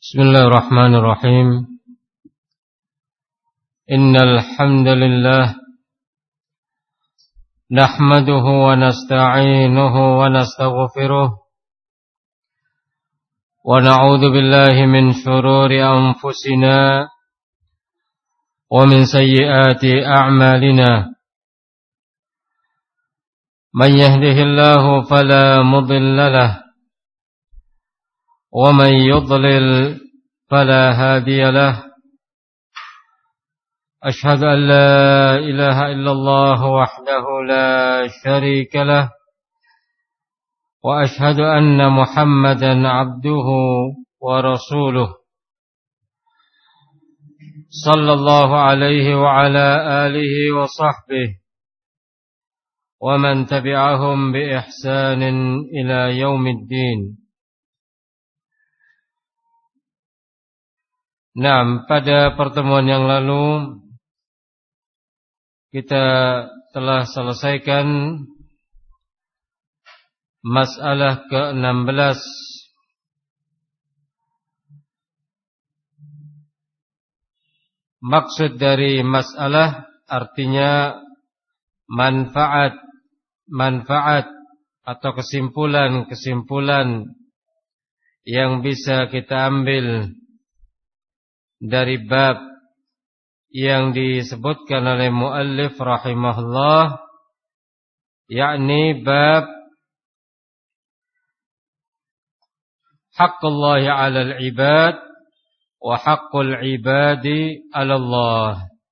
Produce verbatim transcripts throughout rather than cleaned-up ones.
Bismillahirrahmanirrahim. Innal hamdalillah nahmaduhu wa nasta'inuhu wa nastaghfiruh wa na'udzu billahi min shururi anfusina wa min sayyiati a'malina. Man yahdihillahu fala mudilla lahu ومن يضلل فلا هادي له. أشهد أن لا إله إلا الله وحده لا شريك له وأشهد أن محمدا عبده ورسوله صلى الله عليه وعلى آله وصحبه ومن تبعهم بإحسان إلى يوم الدين. Nah, pada pertemuan yang lalu kita telah selesaikan masalah ke enam belas. Maksud dari masalah artinya manfaat, manfaat atau kesimpulan-kesimpulan yang bisa kita ambil dari bab yang disebutkan oleh muallif rahimahullah, yakni bab haqqullah 'alal ibad wa haqqul ibadi 'ala Allah.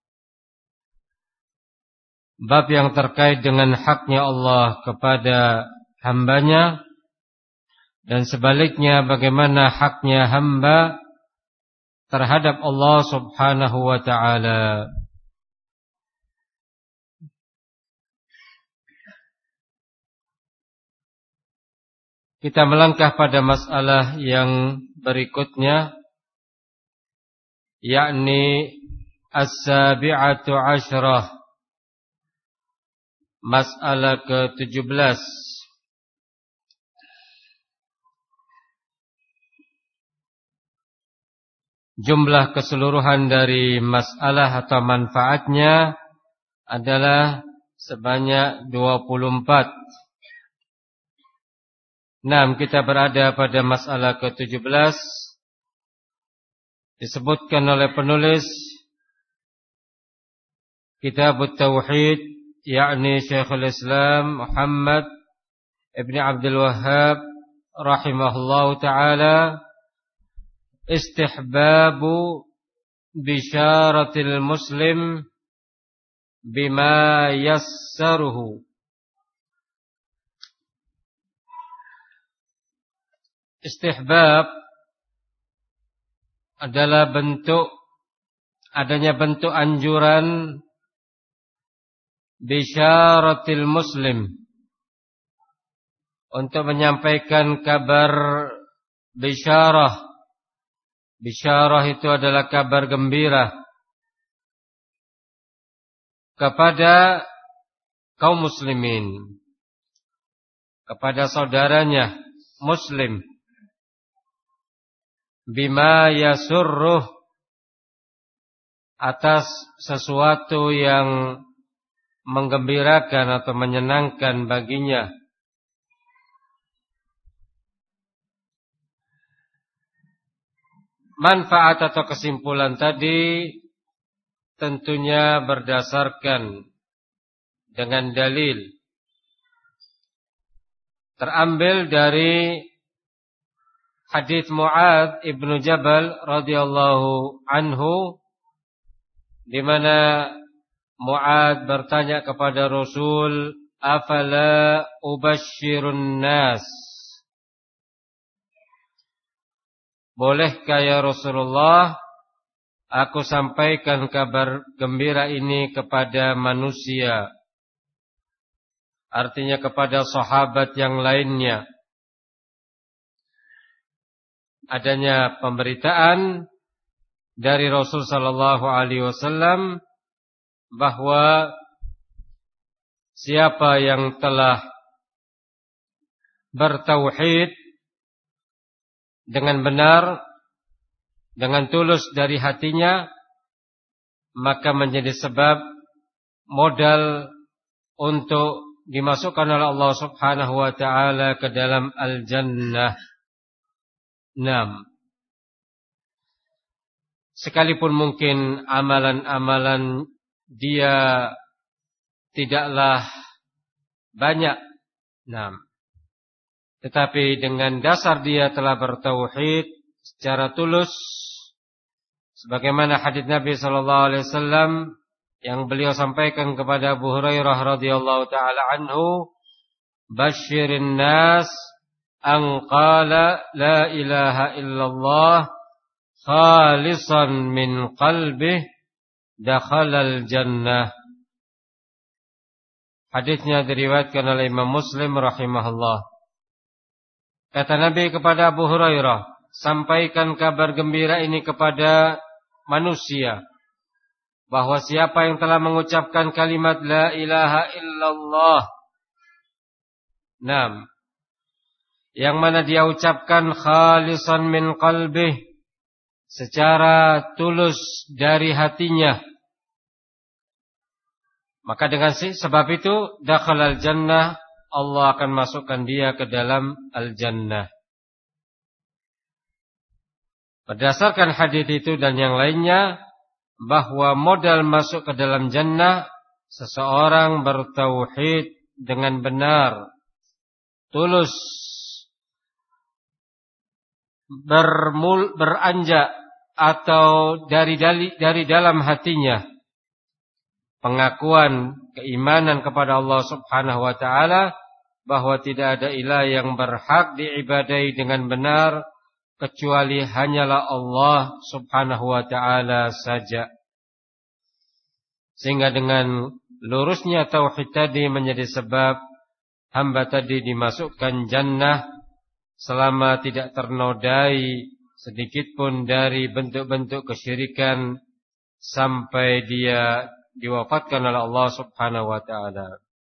Bab yang terkait dengan haknya Allah kepada hambanya dan sebaliknya bagaimana haknya hamba terhadap Allah subhanahu wa ta'ala. Kita melangkah pada masalah yang berikutnya, yakni as-sabi'atu asyrah, masalah ke tujuh belas. Jumlah keseluruhan dari masalah atau manfaatnya adalah sebanyak dua puluh empat. Nah, kita berada pada masalah ke tujuh belas. Disebutkan oleh penulis Kitab Tauhid, yakni Syekhul Islam Muhammad Ibn Abdul Wahhab rahimahullahu ta'ala, istihbabu bisyaratil muslim bima yassaruhu. Istihbab adalah bentuk, adanya bentuk anjuran bisyaratil muslim, untuk menyampaikan kabar bisyarah. Bisyarah itu adalah kabar gembira kepada kaum muslimin, kepada saudaranya muslim, bima yasurruh, atas sesuatu yang menggembirakan atau menyenangkan baginya. Manfaat atau kesimpulan tadi tentunya berdasarkan dengan dalil, terambil dari hadits Mu'adz ibnu Jabal radhiyallahu anhu, di mana Mu'adz bertanya kepada Rasul, afala ubashshirun nas, bolehkah ya Rasulullah aku sampaikan kabar gembira ini kepada manusia, artinya kepada sahabat yang lainnya. Adanya pemberitaan dari Rasul sallallahu alaihi wasallam bahwa siapa yang telah bertauhid dengan benar, dengan tulus dari hatinya, maka menjadi sebab modal untuk dimasukkan oleh Allah Subhanahu wa taala ke dalam al-jannah. Naam. Sekalipun mungkin amalan-amalan dia tidaklah banyak, naam, tetapi dengan dasar dia telah bertauhid secara tulus, sebagaimana hadits Nabi sallallahu alaihi wasallam yang beliau sampaikan kepada Abu Hurairah radhiyallahu taala anhu, "Basyirin nas an qala la ilaha illallah khalisan min qalbih dakhalal jannah." Hadisnya diriwayatkan oleh Imam Muslim rahimahullah. Kata Nabi kepada Abu Hurairah, sampaikan kabar gembira ini kepada manusia, bahwa siapa yang telah mengucapkan kalimat la ilaha illallah, nam, yang mana dia ucapkan khalisan min qalbih, secara tulus dari hatinya, maka dengan sebab itu dakhalal jannah, Allah akan masukkan dia ke dalam al-jannah. Berdasarkan hadis itu dan yang lainnya, bahwa modal masuk ke dalam jannah, seseorang bertauhid dengan benar, tulus, bermul, beranjak atau dari, dari dari dalam hatinya pengakuan keimanan kepada Allah Subhanahu wa taala, bahwa tidak ada ilah yang berhak diibadahi dengan benar kecuali hanyalah Allah Subhanahu wa taala saja. Sehingga dengan lurusnya tauhid tadi menjadi sebab hamba tadi dimasukkan jannah selama tidak ternodai sedikitpun dari bentuk-bentuk kesyirikan sampai dia diwafatkan oleh Allah Subhanahu wa taala.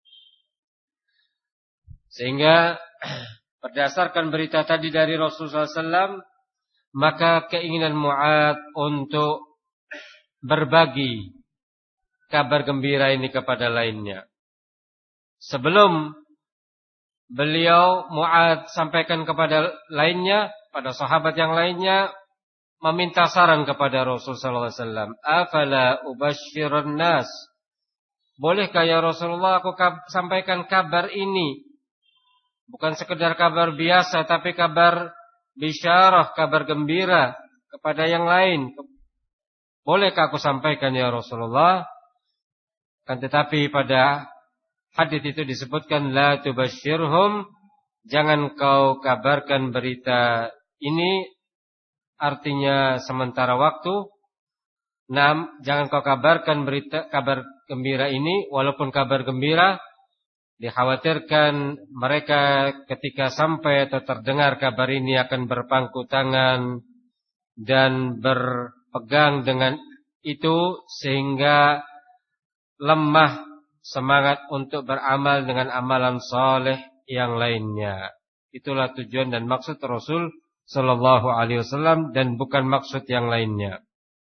Sehingga berdasarkan berita tadi dari Rasulullah sallallahu alaihi wasallam, maka keinginan Mu'adz untuk berbagi kabar gembira ini kepada lainnya. Sebelum beliau Mu'adz sampaikan kepada lainnya, pada sahabat yang lainnya, meminta saran kepada Rasulullah sallallahu alaihi wasallam, "Afala ubasyirun nas?" Bolehkah ya Rasulullah aku kab- sampaikan kabar ini? Bukan sekedar kabar biasa, tapi kabar bisyarah, kabar gembira kepada yang lain. Bolehkah aku sampaikan ya Rasulullah? Kan tetapi pada hadis itu disebutkan la tubasyirhum, jangan kau kabarkan berita ini, artinya sementara waktu. Nam, jangan kau kabarkan berita kabar gembira ini, walaupun kabar gembira, dikhawatirkan mereka ketika sampai atau terdengar kabar ini akan berpangku tangan dan berpegang dengan itu sehingga lemah semangat untuk beramal dengan amalan saleh yang lainnya. Itulah tujuan dan maksud Rasul sallallahu alaihi wasallam dan bukan maksud yang lainnya.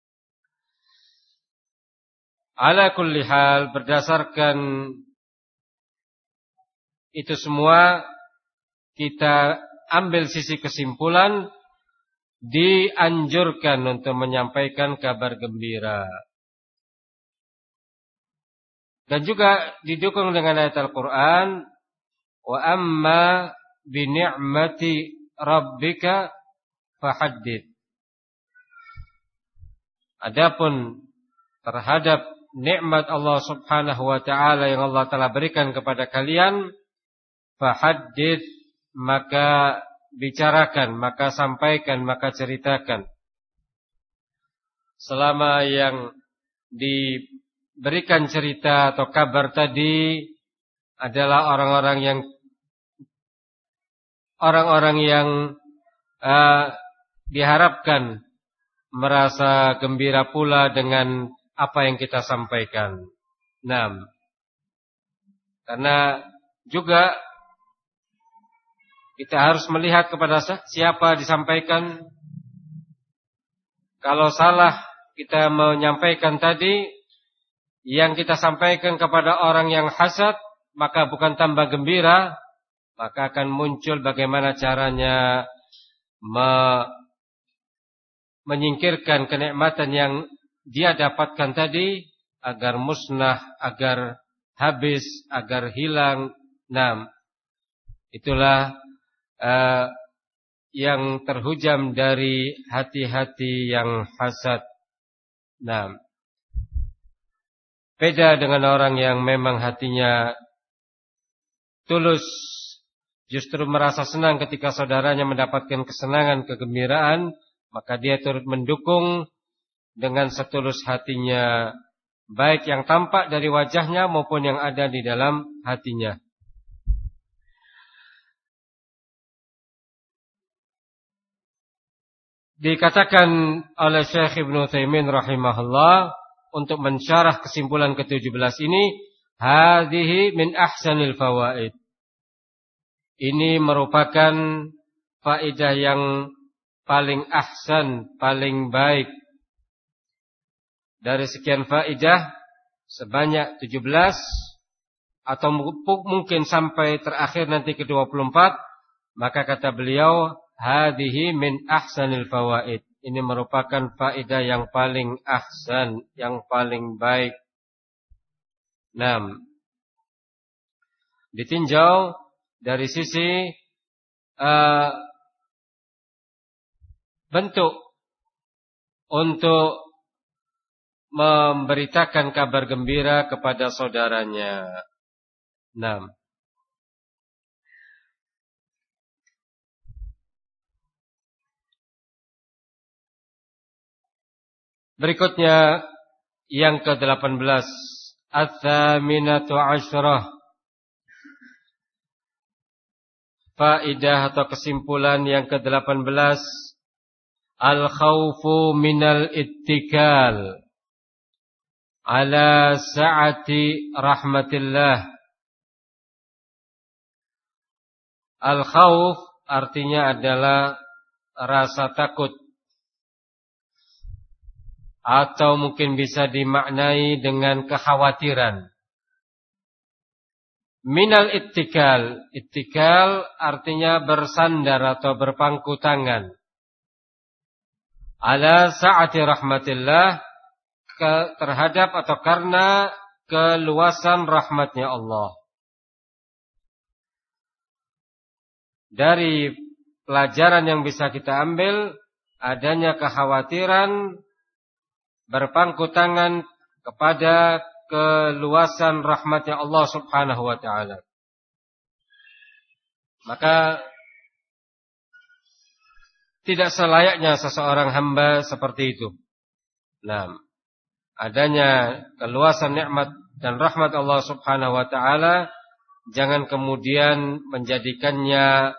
Ala kulli hal, berdasarkan itu semua kita ambil sisi kesimpulan, dianjurkan untuk menyampaikan kabar gembira. Dan juga didukung dengan ayat Al-Quran, wa amma bi ni'mati rabbika fahaddits. Adapun terhadap nikmat Allah Subhanahu wa taala yang Allah telah berikan kepada kalian, fahaddits, maka bicarakan, maka sampaikan, maka ceritakan. Selama yang diberikan cerita atau kabar tadi adalah orang-orang yang orang-orang yang uh, diharapkan merasa gembira pula dengan apa yang kita sampaikan. Nah, karena juga kita harus melihat kepada siapa disampaikan. Kalau salah kita menyampaikan tadi, yang kita sampaikan kepada orang yang hasad, maka bukan tambah gembira, maka akan muncul bagaimana caranya me menyingkirkan kenikmatan yang dia dapatkan tadi, agar musnah, agar habis, agar hilang. Nah, itulah uh, yang terhujam dari hati-hati yang hasad. Nah, beda dengan orang yang memang hatinya tulus, justru merasa senang ketika saudaranya mendapatkan kesenangan, kegembiraan, maka dia turut mendukung dengan setulus hatinya, baik yang tampak dari wajahnya maupun yang ada di dalam hatinya. Dikatakan oleh Syekh Ibnu Utsaimin rahimahullah untuk mensyarah kesimpulan ke tujuh belas ini, hadhihi min ahsanil fawaid. Ini merupakan faedah yang paling ahsan, paling baik. Dari sekian faedah sebanyak tujuh belas atau mungkin sampai terakhir nanti ke dua puluh empat, maka kata beliau, hadhihi min ahsanil fawaid. Ini merupakan faedah yang paling ahsan, yang paling baik. Nah, ditinjau dari sisi uh, bentuk untuk memberitakan kabar gembira kepada saudaranya. Nah, berikutnya yang ke delapan belas, Ats-tsaminatu asyrah. Faedah atau kesimpulan yang ke delapan belas, al-khawfu minal ittikal ala sa'ati rahmatillah. Al-khawf artinya adalah rasa takut, atau mungkin bisa dimaknai dengan kekhawatiran. Minal ittikal, ittikal artinya bersandar atau berpangku tangan. Ala sa'ati rahmatillah, ke, terhadap atau karena keluasan rahmatnya Allah. Dari pelajaran yang bisa kita ambil, adanya kekhawatiran berpangku tangan kepada keluasan rahmatnya Allah subhanahu wa ta'ala. Maka tidak selayaknya seseorang hamba seperti itu. Nah, adanya keluasan nikmat dan rahmat Allah subhanahu wa ta'ala, jangan kemudian menjadikannya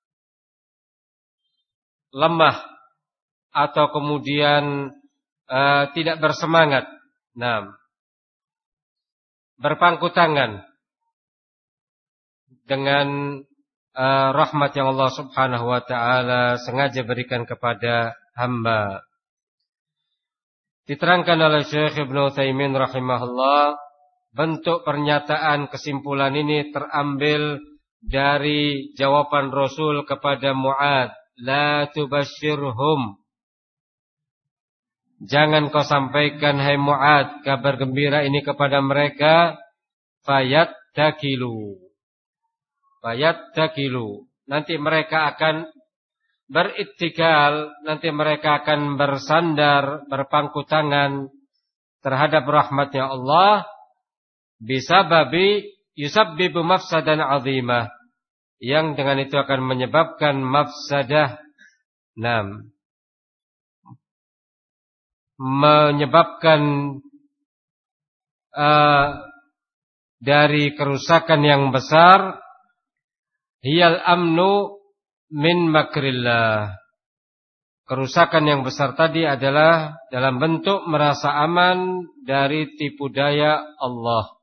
lemah atau kemudian uh, tidak bersemangat. Nah, berpangku tangan dengan uh, rahmat yang Allah subhanahu wa ta'ala sengaja berikan kepada hamba. Diterangkan oleh Syekh Ibnu Utsaimin rahimahullah, bentuk pernyataan kesimpulan ini terambil dari jawaban Rasul kepada Mu'adz, la tubashshirhum. Jangan kau sampaikan hai Mu'adz kabar gembira ini kepada mereka, fayattakilu. Fayattakilu. Nanti mereka akan berittikal, nanti mereka akan bersandar, berpangku tangan terhadap rahmatnya Allah, bisababi yusabbibu mafsadan azimah, yang dengan itu akan menyebabkan mafsadah, nam, menyebabkan uh, dari kerusakan yang besar, hiyal amnu min makrillah. Kerusakan yang besar tadi adalah dalam bentuk merasa aman dari tipu daya Allah.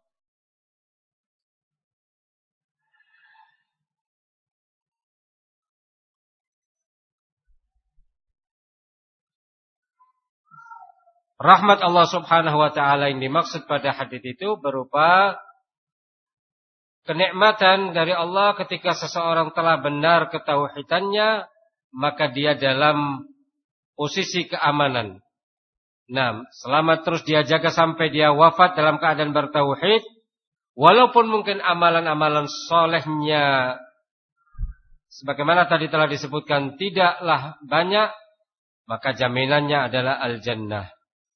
rahmat Allah Subhanahu wa taala yang dimaksud pada hadis itu berupa kenikmatan dari Allah ketika seseorang telah benar ketauhidannya, maka dia dalam posisi keamanan. Nah, selama terus dia jaga sampai dia wafat dalam keadaan bertauhid, walaupun mungkin amalan-amalan solehnya sebagaimana tadi telah disebutkan tidaklah banyak, maka jaminannya adalah al-jannah.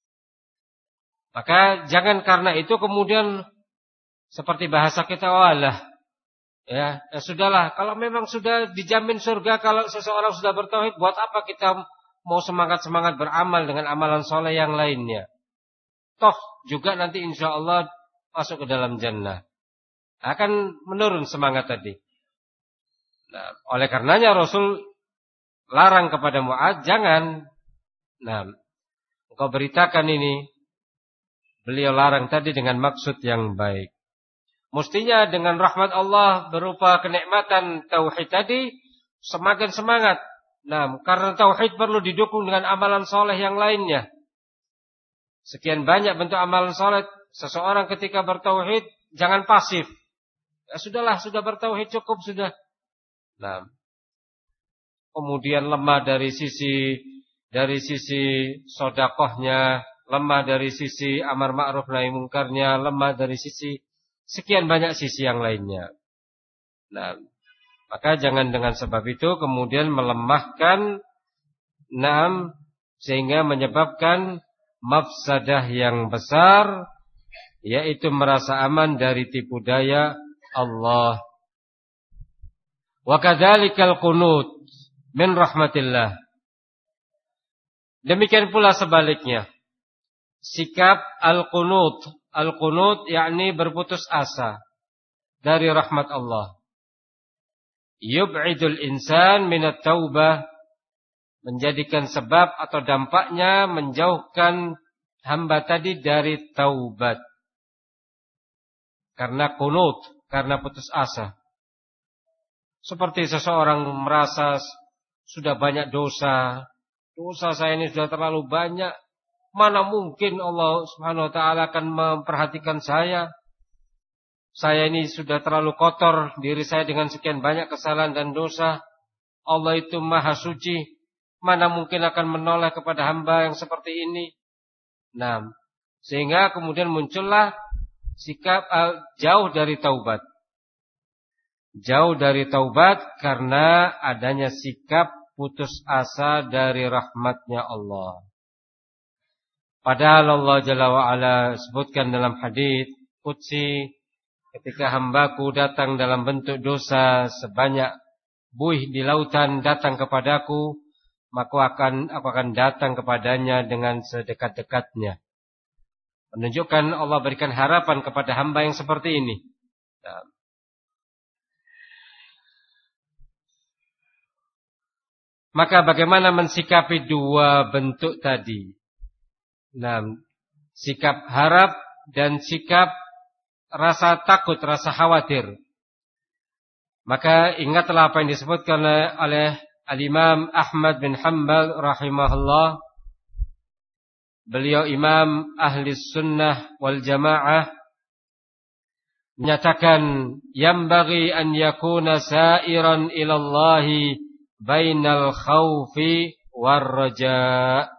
Maka jangan karena itu kemudian seperti bahasa kita, walah, ya, ya sudahlah, kalau memang sudah dijamin surga kalau seseorang sudah bertauhid, buat apa kita mau semangat-semangat beramal dengan amalan soleh yang lainnya? Toh juga nanti insya Allah masuk ke dalam jannah. Akan menurun semangat tadi. Nah, oleh karenanya Rasul larang kepada Mu'adz, jangan. Nah, engkau beritakan ini. Beliau larang tadi dengan maksud yang baik. Mestinya dengan rahmat Allah berupa kenikmatan tauhid tadi, semakin semangat. Nah, karena tauhid perlu didukung dengan amalan soleh yang lainnya. Sekian banyak bentuk amalan soleh. Seseorang ketika bertauhid jangan pasif. Ya sudahlah, sudah bertauhid cukup sudah. Nah, kemudian lemah dari sisi dari sisi sodakohnya, lemah dari sisi amar ma'ruf nahi mungkarnya, lemah dari sisi sekian banyak sisi yang lainnya. Nah, maka jangan dengan sebab itu kemudian melemahkan naam sehingga menyebabkan mafsadah yang besar, yaitu merasa aman dari tipu daya Allah. Wa kadzalikal qunut min rahmatillah. Demikian pula sebaliknya. Sikap al-qunut, al-qunut yakni berputus asa dari rahmat Allah. Yub'idul insan minat taubah, menjadikan sebab atau dampaknya menjauhkan hamba tadi dari taubat. Karena qunut, karena putus asa. Seperti seseorang merasa sudah banyak dosa, dosa saya ini sudah terlalu banyak, mana mungkin Allah Subhanahu wa taala akan memperhatikan saya? Saya ini sudah terlalu kotor diri saya dengan sekian banyak kesalahan dan dosa. Allah itu maha suci, mana mungkin akan menoleh kepada hamba yang seperti ini? Nah, sehingga kemudian muncullah sikap uh, jauh dari taubat. Jauh dari taubat karena adanya sikap putus asa dari rahmatnya Allah. Padahal Allah Jalla wa'ala sebutkan dalam hadits qudsi, ketika hambaku datang dalam bentuk dosa sebanyak buih di lautan datang kepadaku, maka akan aku akan datang kepadanya dengan sedekat-dekatnya. Menunjukkan Allah berikan harapan kepada hamba yang seperti ini. Nah, maka bagaimana mensikapi dua bentuk tadi? Nah, sikap harap dan sikap rasa takut, rasa khawatir. Maka ingatlah apa yang disebutkan oleh Al-Imam Ahmad bin Hanbal rahimahullah. Beliau imam ahli sunnah wal jamaah, menyatakan yambaghi an yakuna sa'iran ilallahi bainal khawfi war raja.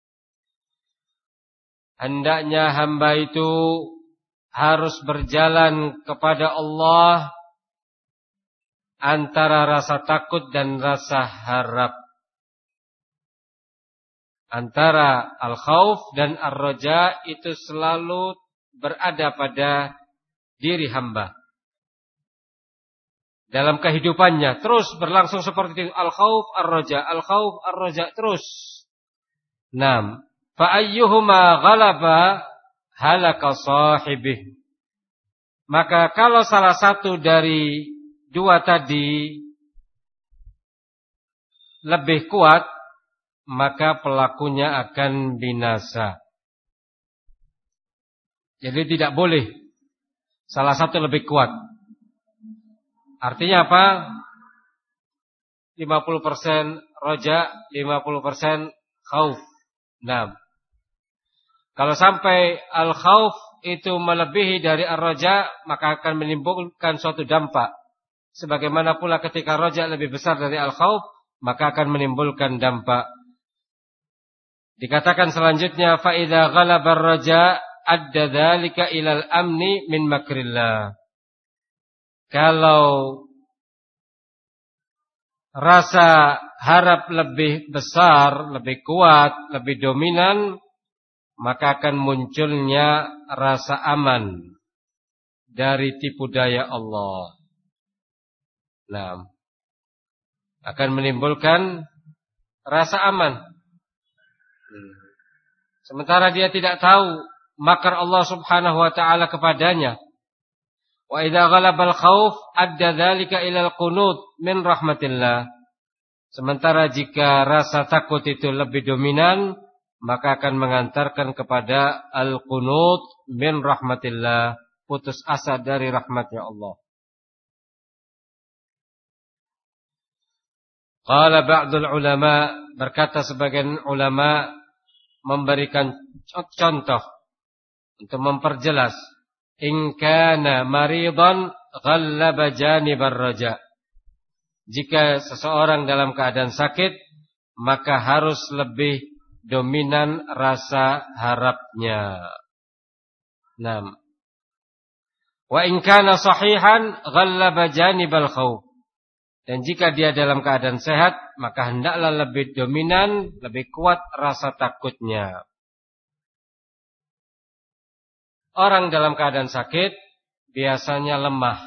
Hendaknya hamba itu harus berjalan kepada Allah antara rasa takut dan rasa harap. Antara al-khauf dan ar-raja itu selalu berada pada diri hamba. Dalam kehidupannya terus berlangsung seperti itu, al-khauf ar-raja, al-khauf ar-raja terus. Naam, fa ayyuhuma ghalaba halaka sahibih. Maka kalau salah satu dari dua tadi lebih kuat, maka pelakunya akan binasa. Jadi tidak boleh salah satu lebih kuat. Artinya apa? lima puluh persen roja, lima puluh persen khauf. Nah, Kalau sampai al-khauf itu melebihi dari ar-raja, maka akan menimbulkan suatu dampak. Sebagaimana pula ketika raja lebih besar dari al-khauf, maka akan menimbulkan dampak. Dikatakan selanjutnya, fa idza ghalaba ar-raja adda dzalika ilal amni min makrillah. Kalau rasa harap lebih besar, lebih kuat, lebih dominan, maka akan munculnya rasa aman dari tipu daya Allah. Nah, akan menimbulkan rasa aman. Sementara dia tidak tahu makar Allah Subhanahu wa taala kepadanya. Wa idza ghalabal khauf adda dzalika ilal qunut min rahmatillah. Sementara jika rasa takut itu lebih dominan, maka akan mengantarkan kepada al-qunut min rahmatillah, putus asa dari rahmatnya Allah. Qala ba'dul ulama, berkata sebagian ulama memberikan contoh untuk memperjelas, in kana maridan ghallaba janibar raja. Jika seseorang dalam keadaan sakit, maka harus lebih dominan rasa harapnya. Naam. Wa in kana sahihan ghallaba janibal khauf. Dan jika dia dalam keadaan sehat, maka hendaklah lebih dominan, lebih kuat rasa takutnya. Orang dalam keadaan sakit biasanya lemah.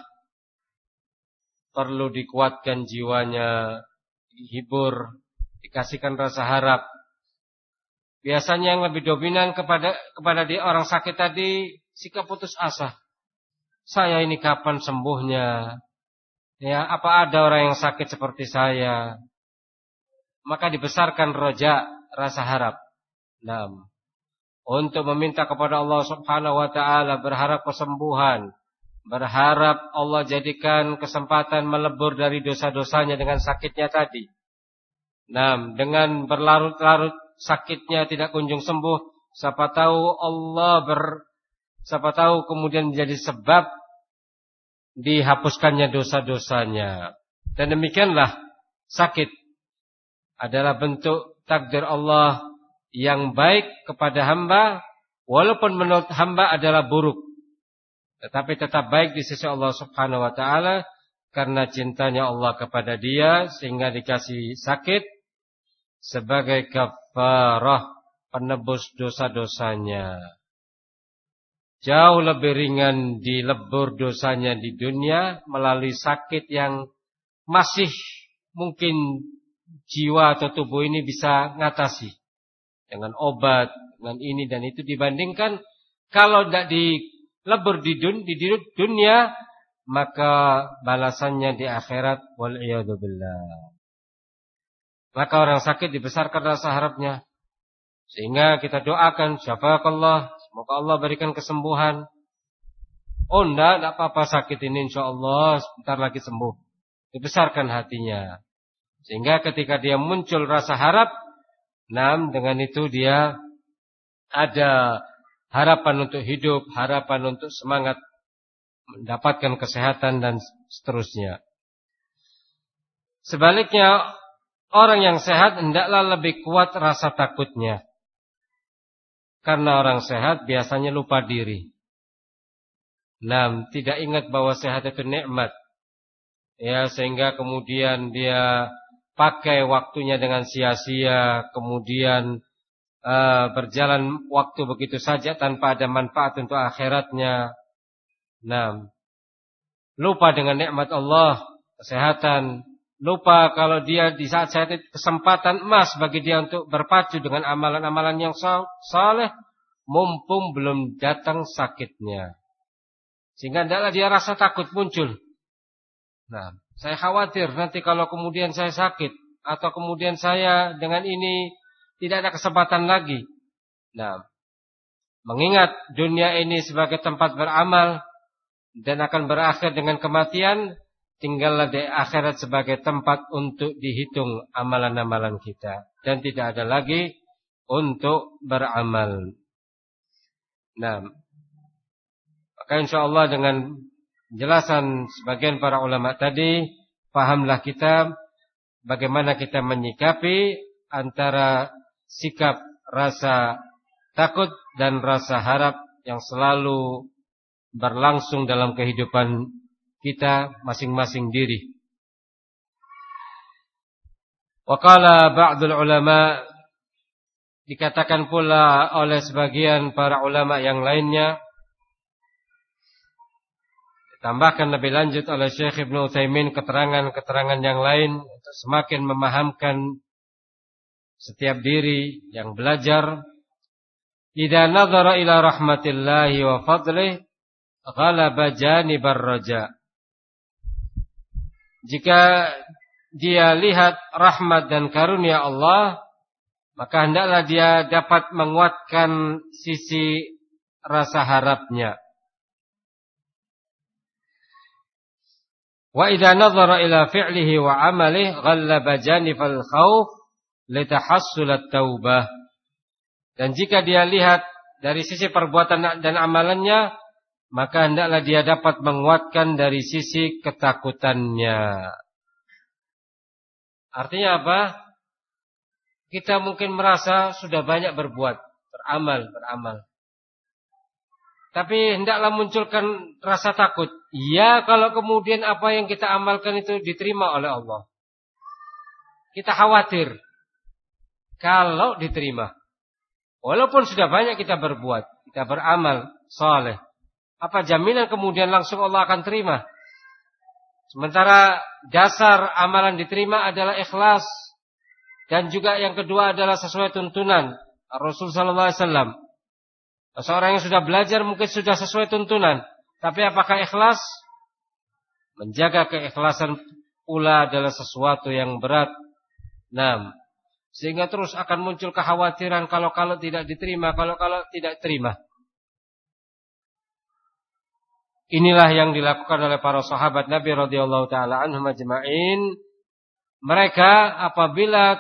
Perlu dikuatkan jiwanya, dihibur, dikasihkan rasa harap. Biasanya yang lebih dominan kepada kepada dia orang sakit tadi sikap putus asa. Saya ini kapan sembuhnya? Ya, apa ada orang yang sakit seperti saya? Maka dibesarkan roja, rasa harap. Nah, untuk meminta kepada Allah Subhanahu wa taala, berharap kesembuhan, berharap Allah jadikan kesempatan melebur dari dosa-dosanya dengan sakitnya tadi. Nah, dengan berlarut-larut sakitnya tidak kunjung sembuh, siapa tahu Allah ber siapa tahu kemudian menjadi sebab dihapuskannya dosa-dosanya. Dan demikianlah sakit adalah bentuk takdir Allah yang baik kepada hamba, walaupun menurut hamba adalah buruk, tetapi tetap baik di sisi Allah Subhanahu wa taala karena cintanya Allah kepada dia sehingga dikasih sakit sebagai kafarah, penebus dosa-dosanya. Jauh lebih ringan dilebur dosanya di dunia melalui sakit yang masih mungkin jiwa atau tubuh ini bisa ngatasi dengan obat, dengan ini dan itu, dibandingkan kalau tidak dilebur di dunia, di dunia, maka balasannya di akhirat, wal iyadu billah. Maka orang sakit dibesarkan rasa harapnya, sehingga kita doakan, syafakallah, semoga Allah berikan kesembuhan. Oh enggak, enggak apa-apa sakit ini, insyaallah sebentar lagi sembuh. Dibesarkan hatinya, sehingga ketika dia muncul rasa harap, nah dengan itu dia ada harapan untuk hidup, harapan untuk semangat mendapatkan kesehatan dan seterusnya. Sebaliknya, orang yang sehat hendaklah lebih kuat rasa takutnya. Karena orang sehat biasanya lupa diri. Nah, tidak ingat bahwa sehat itu nikmat. Ya, sehingga kemudian dia pakai waktunya dengan sia-sia, kemudian uh, berjalan waktu begitu saja tanpa ada manfaat untuk akhiratnya. Nah, lupa dengan nikmat Allah, kesehatan. Lupa kalau dia di saat saat itu kesempatan emas bagi dia untuk berpacu dengan amalan-amalan yang saleh, mumpung belum datang sakitnya. Sehingga tidaklah dia rasa takut muncul. Nah, saya khawatir nanti kalau kemudian saya sakit, atau kemudian saya dengan ini tidak ada kesempatan lagi. Nah, mengingat dunia ini sebagai tempat beramal dan akan berakhir dengan kematian, tinggallah di akhirat sebagai tempat untuk dihitung amalan-amalan kita, dan tidak ada lagi untuk beramal. Nah, maka insyaallah dengan penjelasan sebagian para ulama tadi, pahamlah kita bagaimana kita menyikapi antara sikap rasa takut dan rasa harap yang selalu berlangsung dalam kehidupan kita masing-masing diri. Wa qala ba'dul ulama, dikatakan pula oleh sebagian para ulama yang lainnya, ditambahkan lebih lanjut oleh Syekh Ibnu Utsaimin keterangan-keterangan yang lain untuk semakin memahamkan setiap diri yang belajar, idza nazara ila rahmatillahi wa fadlihi ghalaba janibar raja. Jika dia lihat rahmat dan karunia Allah, maka hendaklah dia dapat menguatkan sisi rasa harapnya. Wa idza nazara ila fi'lihi wa 'amalihi ghallaba janibal khauf litahassulat taubah. Dan jika dia lihat dari sisi perbuatan dan amalannya, maka hendaklah dia dapat menguatkan dari sisi ketakutannya. Artinya apa? Kita mungkin merasa sudah banyak berbuat, beramal, beramal. Tapi hendaklah munculkan rasa takut. Ya, kalau kemudian apa yang kita amalkan itu diterima oleh Allah. Kita khawatir kalau diterima. Walaupun sudah banyak kita berbuat, kita beramal saleh, apa jaminan kemudian langsung Allah akan terima? Sementara dasar amalan diterima adalah ikhlas. Dan juga yang kedua adalah sesuai tuntunan Rasul sallallahu alaihi wasallam. Seorang yang sudah belajar mungkin sudah sesuai tuntunan, tapi apakah ikhlas? Menjaga keikhlasan pula adalah sesuatu yang berat. Nah, sehingga terus akan muncul kekhawatiran kalau-kalau tidak diterima, kalau-kalau tidak terima. Inilah yang dilakukan oleh para sahabat Nabi radhiyallahu taala anhum ajma'in. Mereka apabila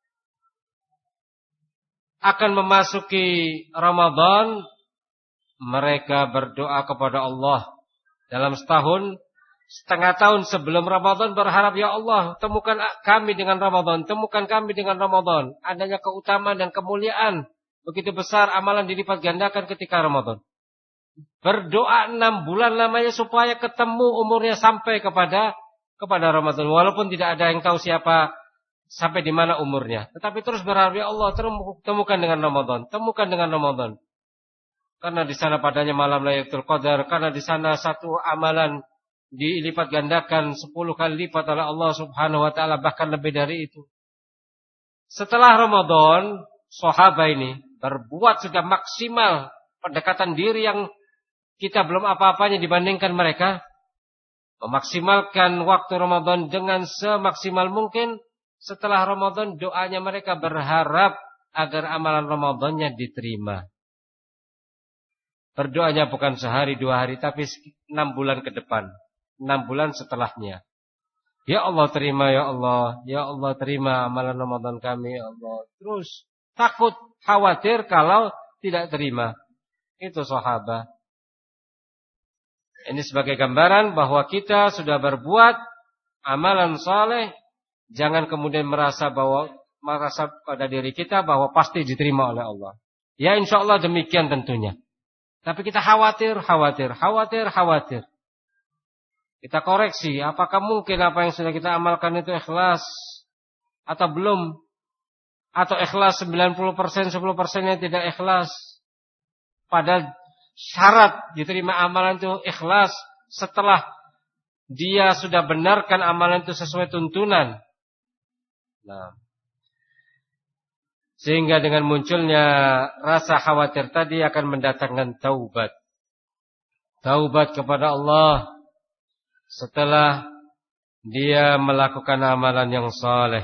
akan memasuki Ramadan, mereka berdoa kepada Allah dalam setahun, setengah tahun sebelum Ramadan berharap, ya Allah, temukan kami dengan Ramadan, temukan kami dengan Ramadan. Adanya keutamaan dan kemuliaan begitu besar, amalan dilipat gandakan ketika Ramadan. Berdoa enam bulan lamanya supaya ketemu umurnya sampai kepada kepada Ramadan, walaupun tidak ada yang tahu siapa sampai di mana umurnya. Tetapi terus berharap, ya Allah, temukan dengan Ramadan, temukan dengan Ramadan. Karena di sana padanya malam Lailatul Qadar, karena di sana satu amalan dilipat gandakan sepuluh kali lipat oleh Allah Subhanahu wa taala, bahkan lebih dari itu. Setelah Ramadan, sahabat ini berbuat sudah maksimal pendekatan diri yang kita belum apa-apanya dibandingkan mereka. Memaksimalkan waktu Ramadan dengan semaksimal mungkin. Setelah Ramadan, doanya mereka berharap agar amalan Ramadannya diterima. Berdoanya bukan sehari dua hari, tapi enam bulan ke depan, enam bulan setelahnya. Ya Allah terima, ya Allah, ya Allah terima amalan Ramadan kami, ya Allah. Terus takut, khawatir kalau tidak terima. Itu sahabat. Ini sebagai gambaran bahwa kita sudah berbuat amalan saleh. Jangan kemudian merasa bahwa merasa pada diri kita bahwa pasti diterima oleh Allah. Ya insya Allah demikian tentunya. Tapi kita khawatir, khawatir, khawatir, khawatir. Kita koreksi, apakah mungkin apa yang sudah kita amalkan itu ikhlas atau belum? Atau ikhlas sembilan puluh persen, sepuluh persen yang tidak ikhlas. Padahal syarat diterima amalan itu ikhlas setelah dia sudah benarkan amalan itu sesuai tuntunan. Nah, sehingga dengan munculnya rasa khawatir tadi akan mendatangkan taubat. Taubat kepada Allah setelah dia melakukan amalan yang saleh.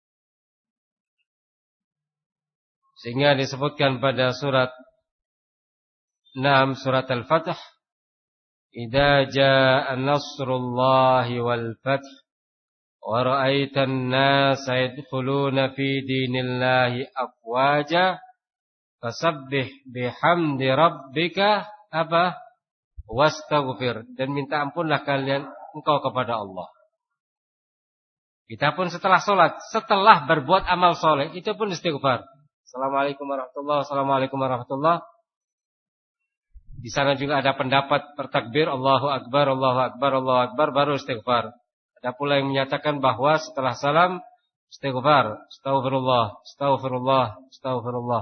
Sehingga disebutkan pada surat enam surat Al-Fath, "Idza jaa nasrullahi wal fath wa ra'aitan nasa yadkhuluna fi dinillahi afwaja Fasabbih bihamdi rabbika apa? Wastaghfir, dan minta ampunlah kalian engkau kepada Allah. Kita pun setelah sholat, setelah berbuat amal soleh, itu pun istighfar. Assalamualaikum warahmatullahi wabarakatuh. Assalamualaikum warahmatullahi wabarakatuh. Di sana juga ada pendapat bertakbir Allahu Akbar, Allahu Akbar, Allahu Akbar, baru istighfar. Ada pula yang menyatakan bahwa setelah salam istighfar, astaghfirullah, astaghfirullah, astaghfirullah.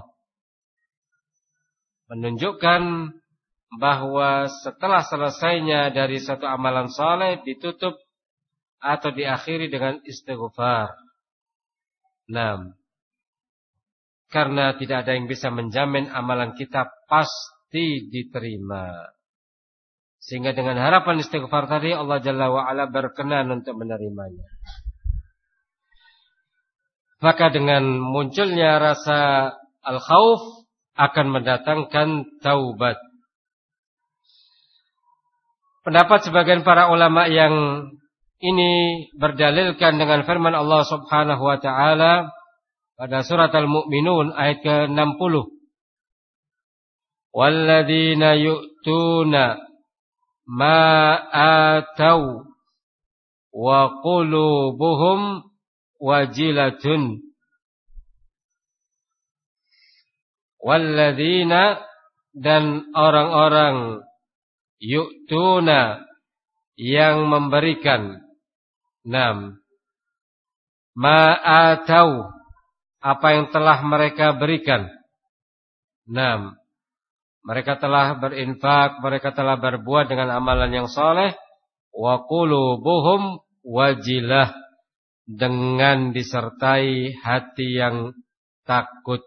Menunjukkan bahwa setelah selesainya dari satu amalan saleh ditutup atau diakhiri dengan istighfar. enam. Karena tidak ada yang bisa menjamin amalan kita pasti diterima. Sehingga dengan harapan istighfar tadi Allah Jalla wa'ala berkenan untuk menerimanya. Maka dengan munculnya rasa al-khawf akan mendatangkan taubat. Pendapat sebagian para ulama yang ini berdalilkan dengan firman Allah Subhanahu wa taala pada surat Al-Mu'minun ayat ke enam puluh. Walladzina yu'tuna ma atau wa qulubuhum wajilatun. Walladzina, dan orang-orang yu'tuna yang memberikan, enam, ma'atau, apa yang telah mereka berikan, enam, mereka telah berinfak, mereka telah berbuat dengan amalan yang saleh, wa qulubuhum wajilah, dengan disertai hati yang takut.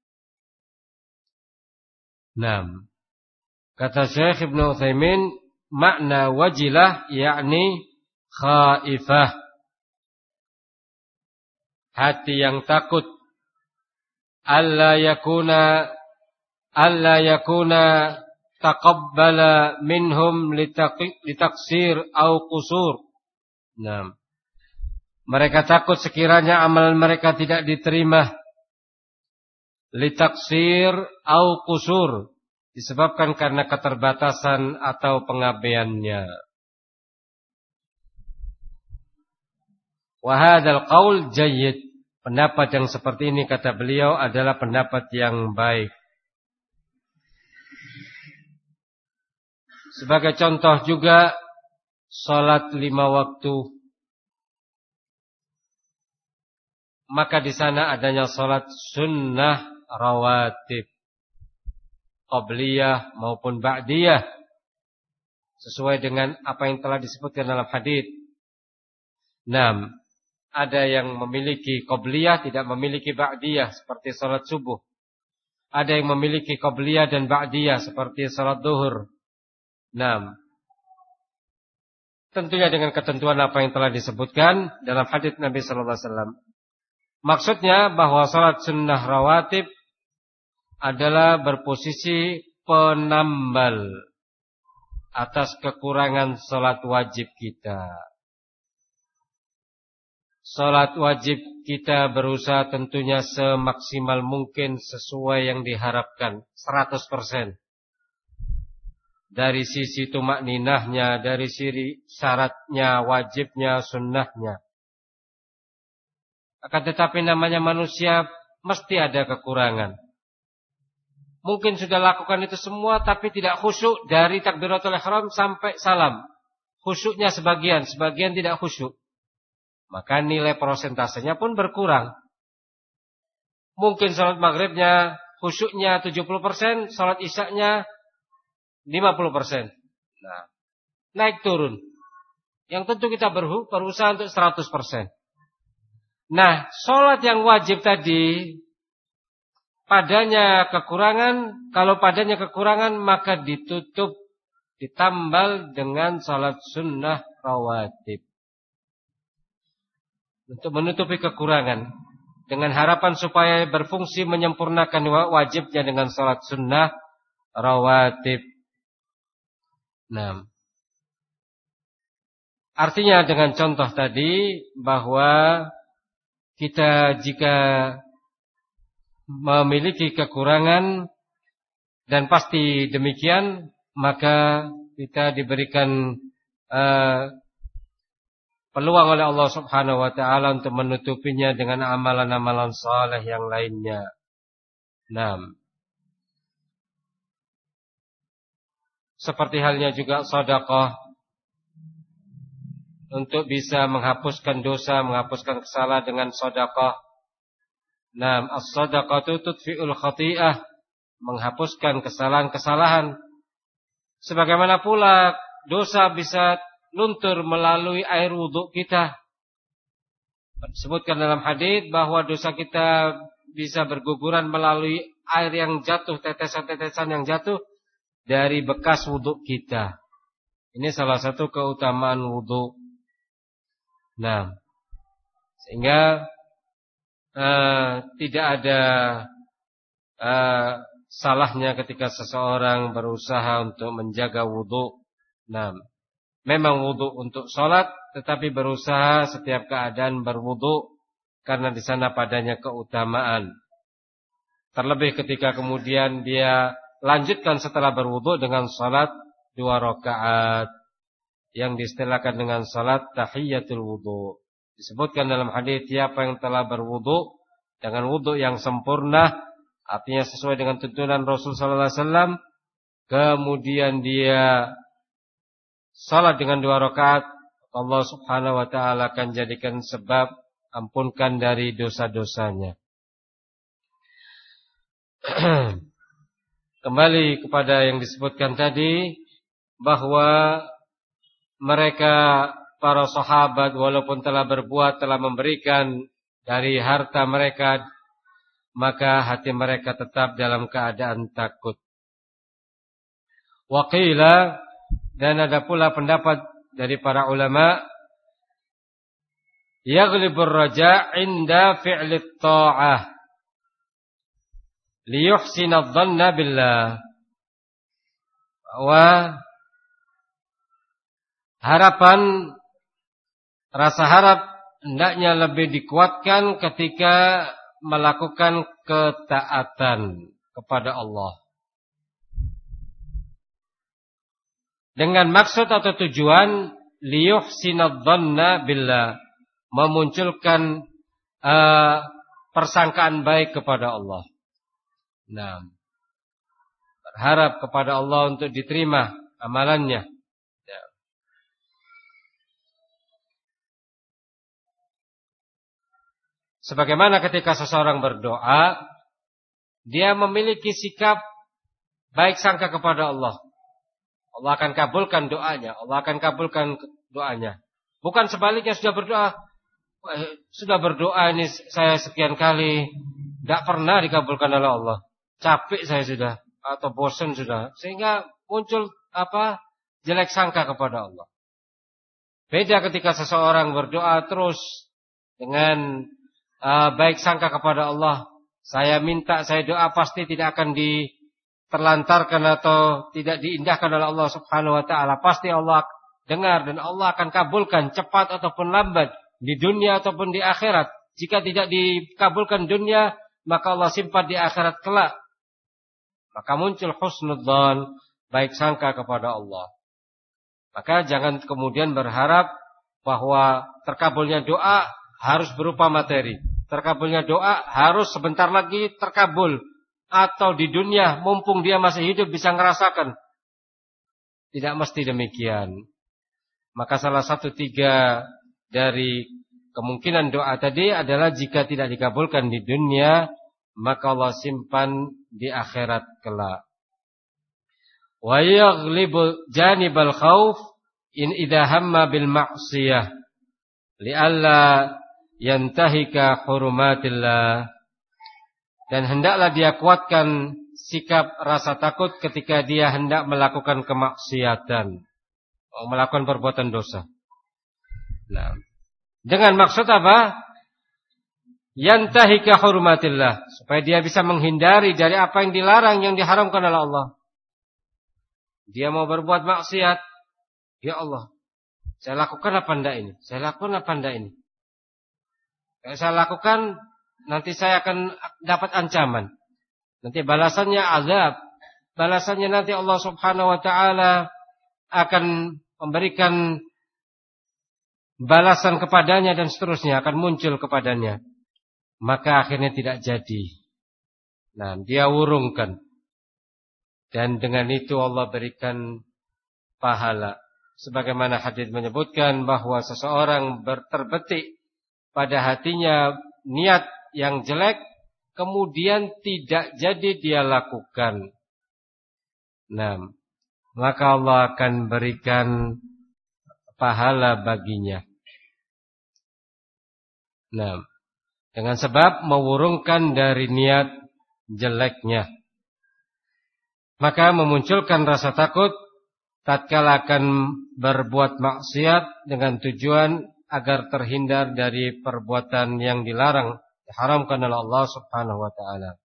enam. Kata Syekh Ibnu Utsaimin, makna wajilah yakni khaifah, hati yang takut. Alla yakuna alla yakuna taqabbala minhum litaksir au qusur. Nah, mereka takut sekiranya amalan mereka tidak diterima, litaksir au qusur, disebabkan karena keterbatasan atau pengabaiannya. Wa hadzal qaul jayyid. Pendapat yang seperti ini kata beliau adalah pendapat yang baik. Sebagai contoh juga salat lima waktu. Maka di sana adanya salat sunnah rawatib, qabliyah maupun ba'diyah, sesuai dengan apa yang telah disebutkan dalam hadis. enam. Ada yang memiliki qabliyah, tidak memiliki ba'diyah seperti salat subuh. Ada yang memiliki qabliyah dan ba'diyah seperti salat zuhur. enam. Tentunya dengan ketentuan apa yang telah disebutkan dalam hadis Nabi sallallahu alaihi wasallam. Maksudnya bahwa salat sunnah rawatib adalah berposisi penambal atas kekurangan salat wajib kita. Salat wajib kita berusaha tentunya semaksimal mungkin sesuai yang diharapkan, seratus persen. Dari sisi tumakninahnya, dari sisi syaratnya, wajibnya, sunnahnya. Akan tetapi namanya manusia mesti ada kekurangan. Mungkin sudah lakukan itu semua tapi tidak khusyuk dari takbiratul ihram sampai salam. Khusyuknya sebagian, sebagian tidak khusyuk. Maka nilai prosentasenya pun berkurang. Mungkin salat maghribnya khusyuknya tujuh puluh persen, salat isyaknya lima puluh persen. Nah, naik turun. Yang tentu kita berusaha untuk seratus persen. Nah, salat yang wajib tadi padanya kekurangan, kalau padanya kekurangan maka ditutup, ditambal dengan salat sunnah rawatib. Untuk menutupi kekurangan, dengan harapan supaya berfungsi menyempurnakan wajibnya dengan salat sunnah rawatib. Nah, artinya dengan contoh tadi bahwa kita jika memiliki kekurangan, dan pasti demikian, maka kita diberikan uh, peluang oleh Allah Subhanahu wa taala untuk menutupinya dengan amalan-amalan saleh yang lainnya. Naam. Seperti halnya juga sedekah untuk bisa menghapuskan dosa, menghapuskan kesalahan dengan sedekah. Naam, as-shadaqatu tudfi'ul khati'ah, menghapuskan kesalahan-kesalahan. Sebagaimana pula dosa bisa luntur melalui air wudhu kita. Disebutkan dalam hadis bahwa dosa kita bisa berguguran melalui air yang jatuh, tetesan-tetesan yang jatuh dari bekas wudhu kita. Ini salah satu keutamaan wudhu. Nah, sehingga Uh, tidak ada uh, salahnya ketika seseorang berusaha untuk menjaga wudhu. Nah, memang wudhu untuk sholat, tetapi berusaha setiap keadaan berwudhu karena di sana padanya keutamaan. Terlebih ketika kemudian dia lanjutkan setelah berwudhu dengan sholat dua rakaat yang diistilahkan dengan sholat tahiyatul wudhu. Disebutkan dalam hadis, siapa yang telah berwudu dengan wudu yang sempurna, artinya sesuai dengan tuntunan Rasul sallallahu alaihi wasallam, kemudian dia salat dengan dua rakaat, Allah Subhanahu wa taala akan jadikan sebab ampunkan dari dosa-dosanya. Kembali kepada yang disebutkan tadi, bahwa mereka para sahabat walaupun telah berbuat, telah memberikan dari harta mereka, maka hati mereka tetap dalam keadaan takut. Waqila, dan ada pula pendapat dari para ulama, yaghlibur raja' inda fi'lit ta'ah liyuhsina dhanna billah. Bahwa harapan, rasa harap hendaknya lebih dikuatkan ketika melakukan ketaatan kepada Allah. Dengan maksud atau tujuan liyuhsinadz dhanna billah, memunculkan uh, persangkaan baik kepada Allah. Nah, berharap kepada Allah untuk diterima amalannya. Sebagaimana ketika seseorang berdoa, dia memiliki sikap baik sangka kepada Allah. Allah akan kabulkan doanya. Allah akan kabulkan doanya. Bukan sebaliknya, sudah berdoa, sudah berdoa ini saya sekian kali, tidak pernah dikabulkan oleh Allah. Capek saya sudah, atau bosan sudah, sehingga muncul apa? Jelek sangka kepada Allah. Beda ketika seseorang berdoa terus dengan Uh, baik sangka kepada Allah. Saya minta, saya doa pasti tidak akan diterlantarkan atau tidak diindahkan oleh Allah Subhanahu wa taala. Pasti Allah dengar dan Allah akan kabulkan cepat ataupun lambat, di dunia ataupun di akhirat. Jika tidak dikabulkan dunia, maka Allah simpan di akhirat kelak. Maka muncul husnudzan, baik sangka kepada Allah. Maka jangan kemudian berharap bahwa terkabulnya doa harus berupa materi. Terkabulnya doa harus sebentar lagi terkabul. Atau di dunia mumpung dia masih hidup bisa ngerasakan. Tidak mesti demikian. Maka salah satu tiga dari kemungkinan doa tadi adalah jika tidak dikabulkan di dunia, maka Allah simpan di akhirat kelak. Wa yaghlibu janibal khauf in idza hamma bil ma'siyah li'alla yantahika hurumatillah. Dan hendaklah dia kuatkan sikap rasa takut ketika dia hendak melakukan kemaksiatan, melakukan perbuatan dosa. Nah, dengan maksud apa? Yantahika hurumatillah, supaya dia bisa menghindari dari apa yang dilarang, yang diharamkan oleh Allah. Dia mau berbuat maksiat, ya Allah, saya lakukan apa enggak ini? Saya lakukan apa enggak ini? Kalau saya lakukan, nanti saya akan dapat ancaman. Nanti balasannya azab. Balasannya nanti Allah Subhanahu wa taala akan memberikan balasan kepadanya dan seterusnya akan muncul kepadanya. Maka akhirnya tidak jadi. Nah, dia urungkan. Dan dengan itu Allah berikan pahala. Sebagaimana hadis menyebutkan bahwa seseorang terbetik pada hatinya niat yang jelek, kemudian tidak jadi dia lakukan. Nah, maka Allah akan berikan pahala baginya. Nah, dengan sebab mengurungkan dari niat jeleknya. Maka memunculkan rasa takut tatkala akan berbuat maksiat dengan tujuan agar terhindar dari perbuatan yang dilarang, diharamkan oleh Allah Subhanahu wa taala.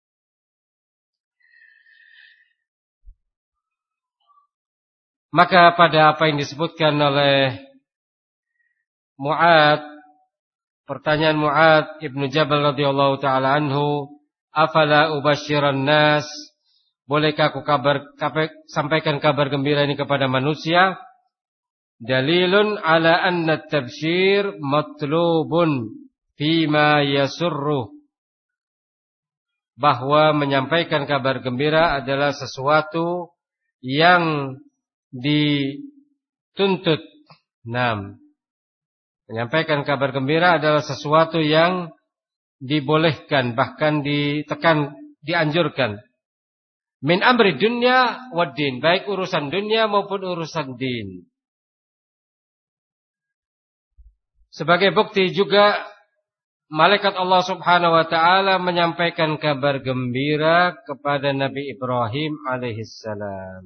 Maka pada apa yang disebutkan oleh Mu'adz, pertanyaan Mu'adz Ibnu Jabal radhiyallahu taala anhu, afala ubasyiran nas, bolehkah aku kabar, kabar, sampaikan kabar gembira ini kepada manusia? Dalilun ala anna tabsyir matlubun fima yasurruh, bahwa menyampaikan kabar gembira adalah sesuatu yang dituntut. Nah, menyampaikan kabar gembira adalah sesuatu yang dibolehkan, bahkan ditekan, dianjurkan. Min amri dunya wad din, baik urusan dunia maupun urusan din. Sebagai bukti juga malaikat Allah Subhanahu wa taala menyampaikan kabar gembira kepada Nabi Ibrahim alaihissalam.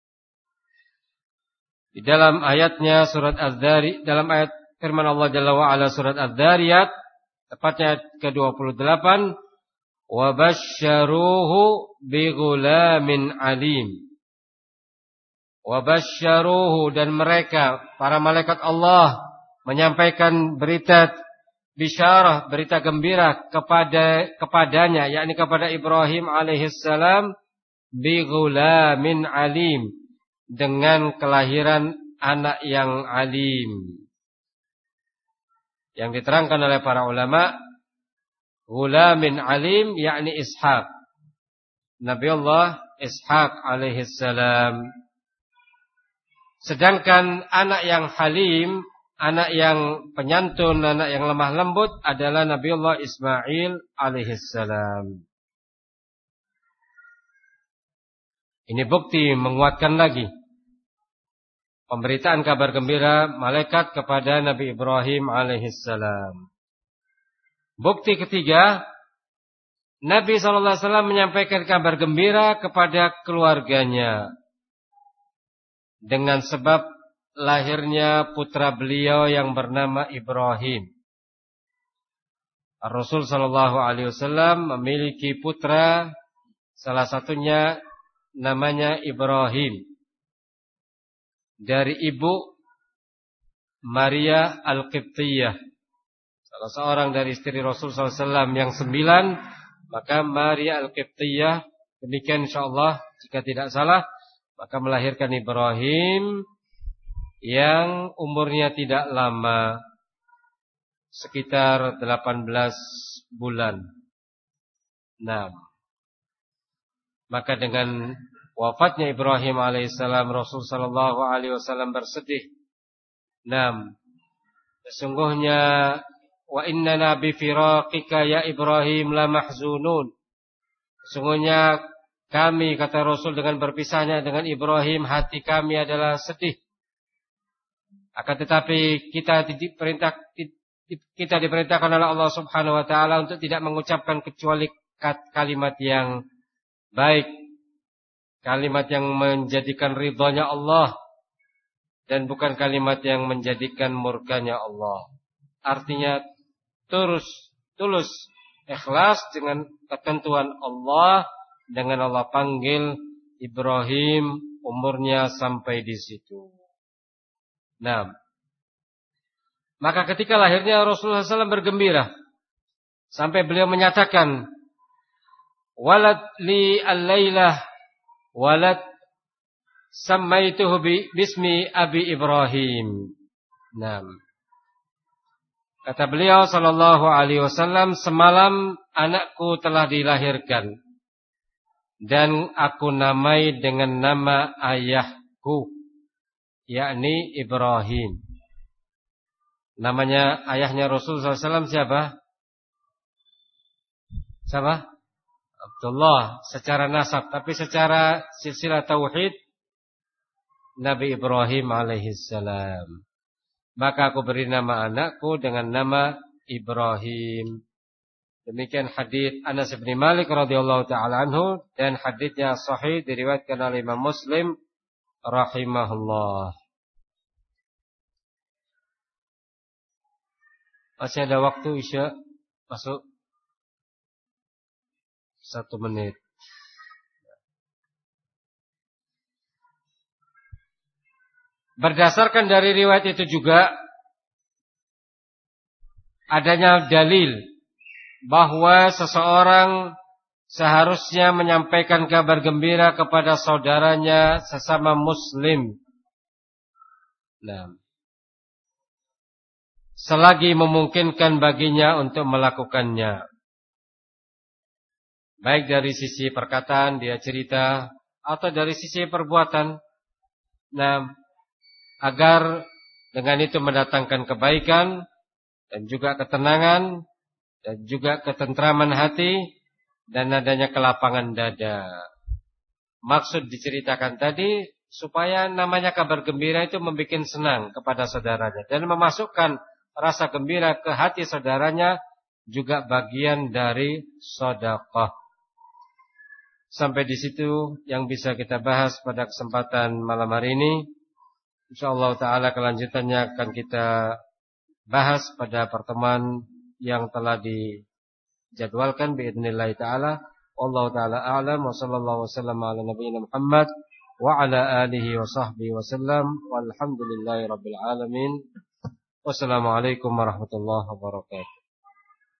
Di dalam ayatnya surat Az-Zariyat, dalam ayat firman Allah Jalla wa Ala surat Az-Zariyat, tepatnya ke dua puluh delapan, wa basyaruhu bighulamin alim. Wa basyaruhu, dan mereka para malaikat Allah menyampaikan berita bisyarah, berita gembira kepada kepadanya, yakni kepada Ibrahim alaihissalam, bighulamin alim, dengan kelahiran anak yang alim. Yang diterangkan oleh para ulama, ghulamin alim yakni Ishaq, Nabi Allah Ishaq alaihissalam. Sedangkan anak yang halim, anak yang penyantun, anak yang lemah lembut adalah Nabi Allah Ismail alaihissalam. Ini bukti menguatkan lagi pemberitaan kabar gembira malaikat kepada Nabi Ibrahim alaihissalam. Bukti ketiga, Nabi shallallahu alaihi wasallam menyampaikan kabar gembira kepada keluarganya dengan sebab lahirnya putra beliau yang bernama Ibrahim. Rasul sallallahu alaihi wasallam memiliki putra, salah satunya namanya Ibrahim, dari ibu Maria Al-Qibtiyah, salah seorang dari istri Rasul sallallahu alaihi wasallam yang sembilan. Maka Maria Al-Qibtiyah, demikian insyaallah jika tidak salah, maka melahirkan Ibrahim yang umurnya tidak lama, sekitar delapan belas bulan. Nah, maka dengan wafatnya Ibrahim alaihissalam, Rasul sallallahu alaihi wasallam bersedih. Nah, sesungguhnya wa innana bi firaqika ya Ibrahim la mahzunun. Sesungguhnya kami, kata Rasul, dengan berpisahnya dengan Ibrahim, hati kami adalah sedih. Akan tetapi kita diperintah kita diperintahkan oleh Allah Subhanahu wa taala untuk tidak mengucapkan kecuali kalimat yang baik, kalimat yang menjadikan ridhonya Allah, dan bukan kalimat yang menjadikan murkanya Allah. Artinya terus tulus ikhlas dengan ketentuan Allah, dengan Allah panggil Ibrahim, umurnya sampai di situ. Nah, maka ketika lahirnya Rasulullah sallallahu alaihi wasallam bergembira, Sampai beliau menyatakan, walad li al-lailah walad sammaituhu bismi Abi Ibrahim. Nah, kata beliau sallallahu alaihi wasallam, semalam anakku telah dilahirkan dan aku namai dengan nama ayahku, yakni Ibrahim. Namanya ayahnya Rasulullah sallallahu alaihi wasallam siapa? Siapa? Abdullah secara nasab, tapi secara silsilah tauhid Nabi Ibrahim alaihissalam. Maka aku beri nama anakku dengan nama Ibrahim. Demikian hadits Anas bin Malik radhiyallahu taala anhu, dan haditsnya sahih diriwayatkan oleh Imam Muslim rahimahullah. Masih ada waktu Isya masuk satu menit. Berdasarkan dari riwayat itu juga adanya dalil bahwa seseorang seharusnya menyampaikan kabar gembira kepada saudaranya sesama muslim. Nah, selagi memungkinkan baginya untuk melakukannya. Baik dari sisi perkataan dia cerita atau dari sisi perbuatan. Nah, agar dengan itu mendatangkan kebaikan dan juga ketenangan dan juga ketentraman hati dan adanya kelapangan dada. Maksud diceritakan tadi supaya namanya kabar gembira itu membuat senang kepada saudaranya dan memasukkan rasa gembira ke hati saudaranya, juga bagian dari sedekah. Sampai di situ yang bisa kita bahas pada kesempatan malam hari ini. Insyaallah taala kelanjutannya akan kita bahas pada pertemuan yang telah dijadwalkan biidznillah taala. Wallahu taala a'lam wa sallallahu wasallam ala nabiyina Muhammad wa ala alihi wa sahbihi wasallam walhamdulillahi rabbil alamin. Wassalamualaikum warahmatullahi wabarakatuh.